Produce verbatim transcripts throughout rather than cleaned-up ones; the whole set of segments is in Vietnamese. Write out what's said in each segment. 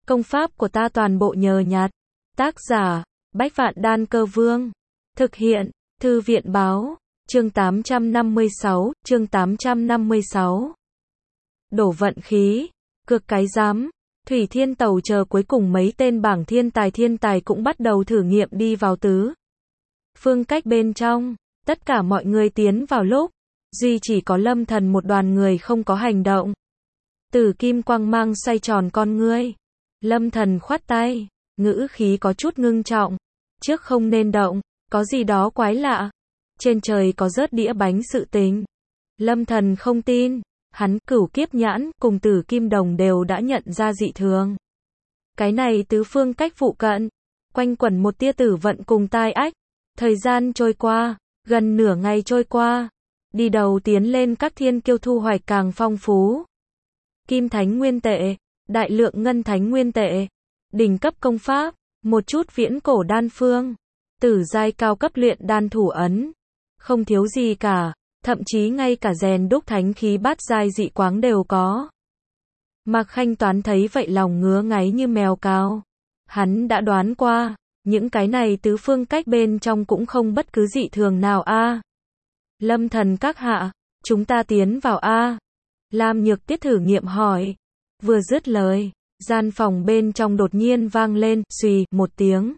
Công pháp của ta toàn bộ nhờ nhặt. Tác giả, Bách Vạn Đan Cơ Vương. Thực hiện, Thư viện báo, chương tám trăm năm mươi sáu, chương tám trăm năm mươi sáu. Đổ vận khí, cược cái giám. Thủy Thiên Tàu chờ cuối cùng mấy tên bảng thiên tài thiên tài cũng bắt đầu thử nghiệm đi vào tứ phương cách bên trong. Tất cả mọi người tiến vào lúc, duy chỉ có Lâm Thần một đoàn người không có hành động. Tử kim quang mang xoay tròn con ngươi. Lâm Thần khoát tay, ngữ khí có chút ngưng trọng. Trước không nên động, có gì đó quái lạ. Trên trời có rớt đĩa bánh sự tình. Lâm Thần không tin, hắn Cửu Kiếp Nhãn cùng Tử Kim Đồng đều đã nhận ra dị thường. Cái này tứ phương cách phụ cận, quanh quẩn một tia tử vận cùng tai ách. Thời gian trôi qua, gần nửa ngày trôi qua, đi đầu tiến lên các thiên kiêu thu hoạch càng phong phú. Kim Thánh Nguyên Tệ, đại lượng ngân thánh nguyên tệ, đỉnh cấp công pháp, một chút viễn cổ đan phương, tử giai cao cấp luyện đan thủ ấn, không thiếu gì cả, thậm chí ngay cả rèn đúc thánh khí bát giai dị quáng đều có. Mạc Khanh Toán thấy vậy lòng ngứa ngáy như mèo cào. Hắn đã đoán qua, những cái này tứ phương cách bên trong cũng không bất cứ dị thường nào a. Lâm Thần các hạ, chúng ta tiến vào a. Lam Nhược Tiết thử nghiệm hỏi. Vừa dứt lời, gian phòng bên trong đột nhiên vang lên, xùy, một tiếng.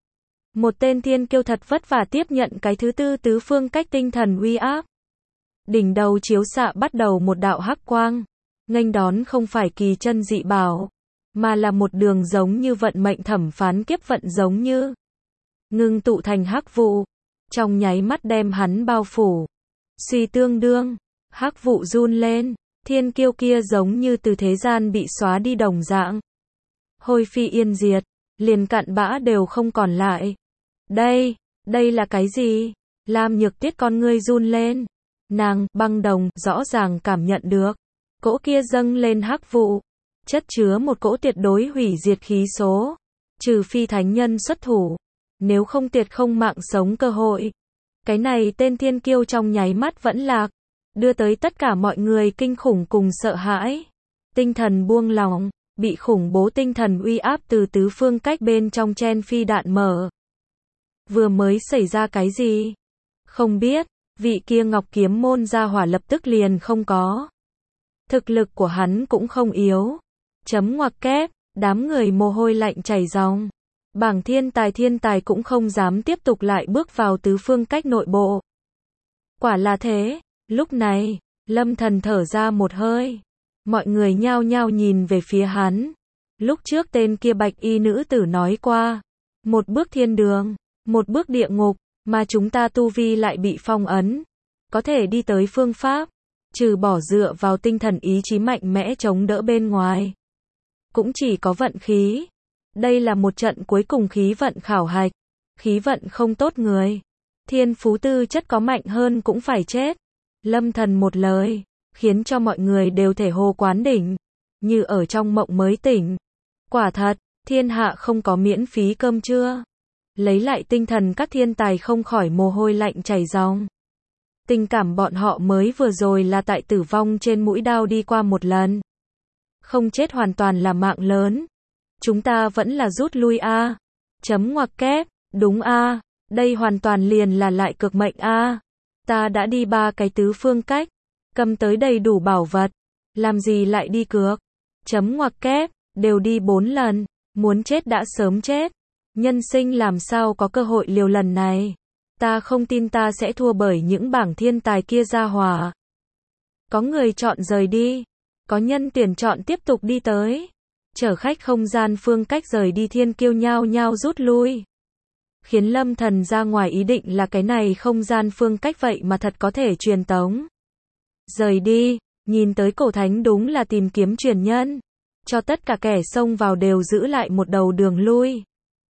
Một tên thiên kiêu thật vất vả tiếp nhận cái thứ tư tứ phương cách tinh thần uy áp. Đỉnh đầu chiếu xạ bắt đầu một đạo hắc quang, nghênh đón không phải kỳ chân dị bảo, mà là một đường giống như vận mệnh thẩm phán kiếp vận giống như ngưng tụ thành hắc vụ, trong nháy mắt đem hắn bao phủ. Suy tương đương, hắc vụ run lên, thiên kiêu kia giống như từ thế gian bị xóa đi đồng dạng. Hôi phi yên diệt, liền cặn bã đều không còn lại. Đây, đây là cái gì? Lam Nhược Tiết con ngươi run lên. Nàng, băng đồng, rõ ràng cảm nhận được. Cỗ kia dâng lên hắc vụ, chất chứa một cỗ tuyệt đối hủy diệt khí số. Trừ phi thánh nhân xuất thủ, nếu không tuyệt không mạng sống cơ hội. Cái này tên thiên kiêu trong nháy mắt vẫn lạc, đưa tới tất cả mọi người kinh khủng cùng sợ hãi. Tinh thần buông lỏng, bị khủng bố tinh thần uy áp từ tứ phương cách bên trong chen phi đạn mở. Vừa mới xảy ra cái gì? Không biết, vị kia Ngọc Kiếm môn gia hỏa lập tức liền không có. Thực lực của hắn cũng không yếu. Chấm ngoặc kép, đám người mồ hôi lạnh chảy ròng. Bảng thiên tài thiên tài cũng không dám tiếp tục lại bước vào tứ phương cách nội bộ. Quả là thế, lúc này, Lâm Thần thở ra một hơi. Mọi người nhao nhao nhìn về phía hắn. Lúc trước tên kia bạch y nữ tử nói qua, một bước thiên đường, một bước địa ngục, mà chúng ta tu vi lại bị phong ấn. Có thể đi tới phương pháp, trừ bỏ dựa vào tinh thần ý chí mạnh mẽ chống đỡ bên ngoài. Cũng chỉ có vận khí. Đây là một trận cuối cùng khí vận khảo hạch. Khí vận không tốt người, thiên phú tư chất có mạnh hơn cũng phải chết. Lâm Thần một lời, khiến cho mọi người đều thể hồ quán đỉnh, như ở trong mộng mới tỉnh. Quả thật, thiên hạ không có miễn phí cơm trưa. Lấy lại tinh thần các thiên tài không khỏi mồ hôi lạnh chảy ròng. Tình cảm bọn họ mới vừa rồi là tại tử vong trên mũi đao đi qua một lần. Không chết hoàn toàn là mạng lớn. Chúng ta vẫn là rút lui a. Chấm ngoặc kép, đúng a, đây hoàn toàn liền là lại cực mệnh a. Ta đã đi ba cái tứ phương cách, cầm tới đầy đủ bảo vật, làm gì lại đi cược? Chấm ngoặc kép, đều đi bốn lần, muốn chết đã sớm chết. Nhân sinh làm sao có cơ hội liều lần này? Ta không tin ta sẽ thua bởi những bảng thiên tài kia ra hỏa. Có người chọn rời đi, có nhân tuyển chọn tiếp tục đi tới. Chở khách không gian phương cách rời đi thiên kiêu nhao nhao rút lui. Khiến Lâm Thần ra ngoài ý định là cái này không gian phương cách vậy mà thật có thể truyền tống. Rời đi, nhìn tới cổ thánh đúng là tìm kiếm truyền nhân. Cho tất cả kẻ xông vào đều giữ lại một đầu đường lui.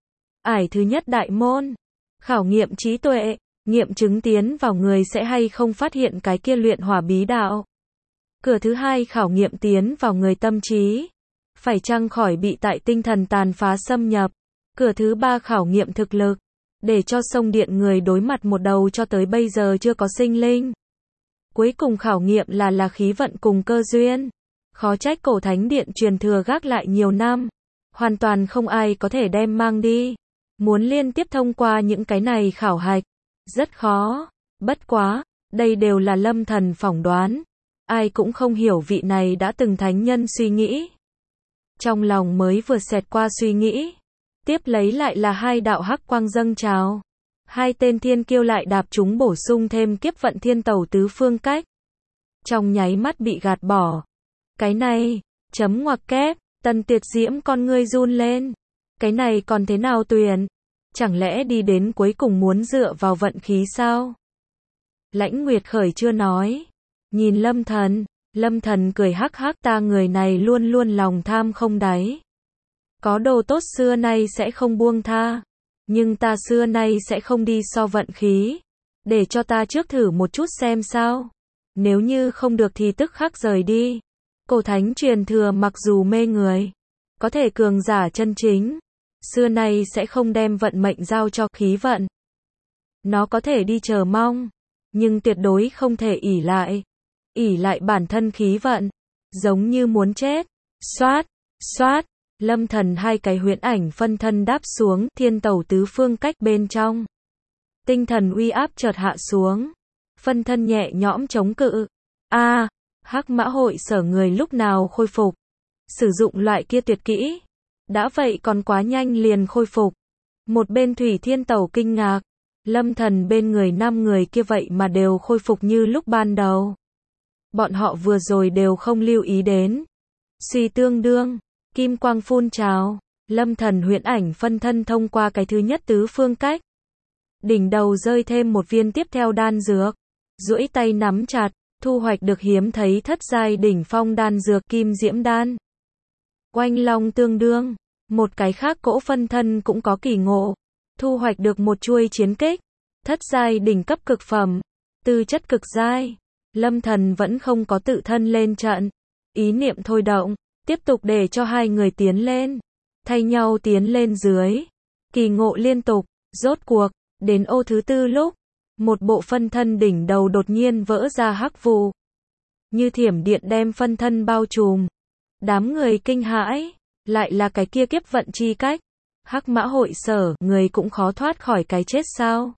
Ải thứ nhất đại môn. Khảo nghiệm trí tuệ, nghiệm chứng tiến vào người sẽ hay không phát hiện cái kia luyện hỏa bí đạo. Cửa thứ hai khảo nghiệm tiến vào người tâm trí. Phải chăng khỏi bị tại tinh thần tàn phá xâm nhập. Cửa thứ ba khảo nghiệm thực lực. Để cho sông điện người đối mặt một đầu cho tới bây giờ chưa có sinh linh. Cuối cùng khảo nghiệm là là khí vận cùng cơ duyên. Khó trách cổ thánh điện truyền thừa gác lại nhiều năm. hoàn toàn không ai có thể đem mang đi. Muốn liên tiếp thông qua những cái này khảo hạch, rất khó. Bất quá, đây đều là Lâm Thần phỏng đoán. Ai cũng không hiểu vị này đã từng thánh nhân suy nghĩ. Trong lòng mới vừa xẹt qua suy nghĩ, tiếp lấy lại là hai đạo hắc quang dâng trào. Hai tên thiên kiêu lại đạp chúng bổ sung thêm kiếp vận thiên tẩu tứ phương cách. Trong nháy mắt bị gạt bỏ. Cái này, chấm ngoặc kép, Tần Tuyệt Diễm con ngươi run lên. Cái này còn thế nào Tuyền? Chẳng lẽ đi đến cuối cùng muốn dựa vào vận khí sao? Lãnh Nguyệt Khởi chưa nói. Nhìn Lâm Thần, Lâm Thần cười hắc hắc, ta người này luôn luôn lòng tham không đáy. Có đồ tốt xưa nay sẽ không buông tha. Nhưng ta xưa nay sẽ không đi so vận khí. Để cho ta trước thử một chút xem sao. Nếu như không được thì tức khắc rời đi. Cổ thánh truyền thừa mặc dù mê người, có thể cường giả chân chính, xưa nay sẽ không đem vận mệnh giao cho khí vận. Nó có thể đi chờ mong, nhưng tuyệt đối không thể ỷ lại. ỷ lại bản thân khí vận, giống như muốn chết. Xoát, xoát, Lâm Thần hai cái huyễn ảnh phân thân đáp xuống thiên tẩu tứ phương cách bên trong. Tinh thần uy áp chợt hạ xuống, phân thân nhẹ nhõm chống cự. A, à, Hắc Mã Hội Sở người lúc nào khôi phục? Sử dụng loại kia tuyệt kỹ, đã vậy còn quá nhanh liền khôi phục. Một bên Thủy Thiên Tẩu kinh ngạc, Lâm Thần bên người năm người kia vậy mà đều khôi phục như lúc ban đầu. Bọn họ vừa rồi đều không lưu ý đến. Suy tương đương, kim quang phun trào, Lâm Thần huyễn ảnh phân thân thông qua cái thứ nhất tứ phương cách. Đỉnh đầu rơi thêm một viên tiếp theo đan dược, duỗi tay nắm chặt, thu hoạch được hiếm thấy thất giai đỉnh phong đan dược kim diễm đan. Oanh long tương đương, một cái khác cỗ phân thân cũng có kỳ ngộ, thu hoạch được một chuôi chiến kích, thất giai đỉnh cấp cực phẩm, tư chất cực giai. Lâm Thần vẫn không có tự thân lên trận, ý niệm thôi động, tiếp tục để cho hai người tiến lên, thay nhau tiến lên dưới, kỳ ngộ liên tục. Rốt cuộc, đến ô thứ tư lúc, một bộ phân thân đỉnh đầu đột nhiên vỡ ra hắc vụ, như thiểm điện đem phân thân bao trùm. Đám người kinh hãi, lại là cái kia kiếp vận chi cách. Hắc Mã Hội Sở, người cũng khó thoát khỏi cái chết sao?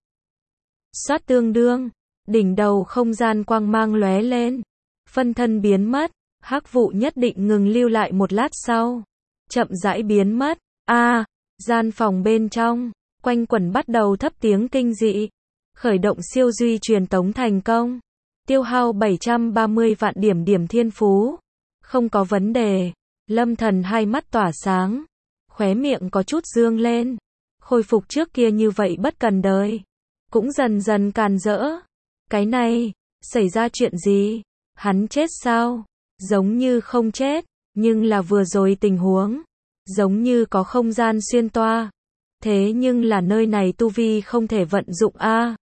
Xoát tương đương, đỉnh đầu không gian quang mang lóe lên, phân thân biến mất, hắc vụ nhất định ngừng lưu lại một lát sau, chậm rãi biến mất. A, à, gian phòng bên trong, quanh quẩn bắt đầu thấp tiếng kinh dị. Khởi động siêu duy truyền tống thành công. Tiêu hao bảy trăm ba mươi vạn điểm điểm thiên phú. Không có vấn đề. Lâm Thần hai mắt tỏa sáng, khóe miệng có chút dương lên. Khôi phục trước kia như vậy bất cần đời, cũng dần dần càn rỡ. Cái này, xảy ra chuyện gì? Hắn chết sao? Giống như không chết, nhưng là vừa rồi tình huống, giống như có không gian xuyên toa. Thế nhưng là nơi này tu vi không thể vận dụng a.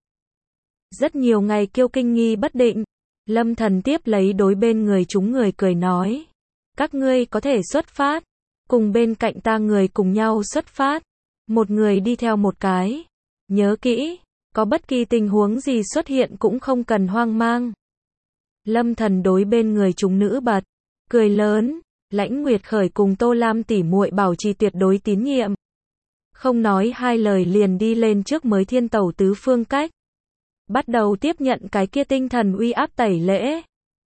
Rất nhiều ngày kiêu kinh nghi bất định. Lâm Thần tiếp lấy đối bên người chúng người cười nói. Các ngươi có thể xuất phát. Cùng bên cạnh ta người cùng nhau xuất phát. Một người đi theo một cái. Nhớ kỹ, có bất kỳ tình huống gì xuất hiện cũng không cần hoang mang. Lâm Thần đối bên người chúng nữ bật. Cười lớn. Lãnh Nguyệt Khởi cùng Tô Lam tỉ muội bảo trì tuyệt đối tín nhiệm. Không nói hai lời liền đi lên trước mới thiên tẩu tứ phương cách. Bắt đầu tiếp nhận cái kia tinh thần uy áp tẩy lễ.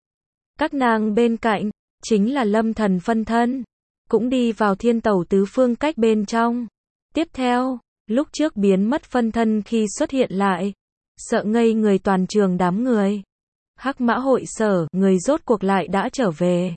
Các nàng bên cạnh, chính là Lâm Thần phân thân, cũng đi vào thiên tẩu tứ phương cách bên trong. Tiếp theo, lúc trước biến mất phân thân khi xuất hiện lại, sợ ngây người toàn trường đám người. Hắc Mã Hội Sở, người rốt cuộc lại đã trở về.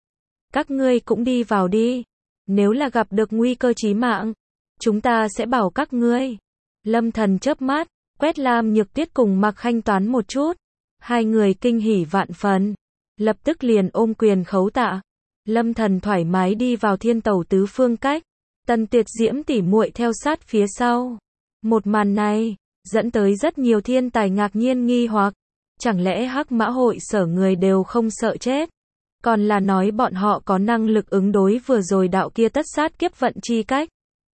Các ngươi cũng đi vào đi, nếu là gặp được nguy cơ chí mạng, chúng ta sẽ bảo các ngươi. Lâm Thần chớp mắt, quét Lam Nhược Tuyết cùng Mạc Khanh Toán một chút. Hai người kinh hỉ vạn phần, lập tức liền ôm quyền khấu tạ. Lâm Thần thoải mái đi vào thiên tẩu tứ phương cách. Tần Tuyệt Diễm tỉ muội theo sát phía sau. Một màn này, dẫn tới rất nhiều thiên tài ngạc nhiên nghi hoặc. Chẳng lẽ Hắc Mã Hội Sở người đều không sợ chết? Còn là nói bọn họ có năng lực ứng đối vừa rồi đạo kia tất sát kiếp vận chi cách?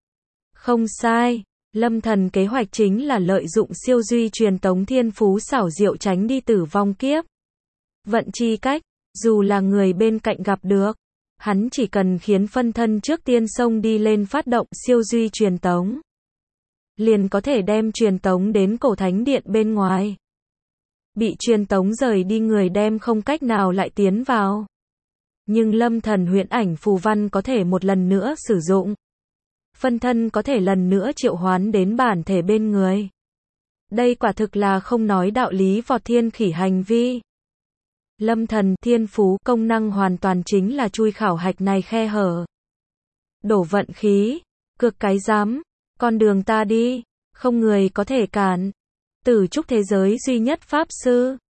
Không sai. Lâm Thần kế hoạch chính là lợi dụng siêu duy truyền tống thiên phú xảo diệu tránh đi tử vong kiếp vận chi cách, dù là người bên cạnh gặp được, Hắn chỉ cần khiến phân thân trước tiên xông đi lên phát động siêu duy truyền tống, liền có thể đem truyền tống đến cổ thánh điện bên ngoài. Bị truyền tống rời đi người đem không cách nào lại tiến vào. Nhưng lâm thần huyễn ảnh phù văn có thể một lần nữa sử dụng. Phân thân có thể lần nữa triệu hoán đến bản thể bên người. Đây quả thực là không nói đạo lý vọt thiên khỉ hành vi. Lâm thần thiên phú công năng hoàn toàn chính là chui khảo hạch này khe hở. Đổ vận khí, cược cái dám, con đường ta đi, không người có thể cản. Tử trúc thế giới duy nhất pháp sư.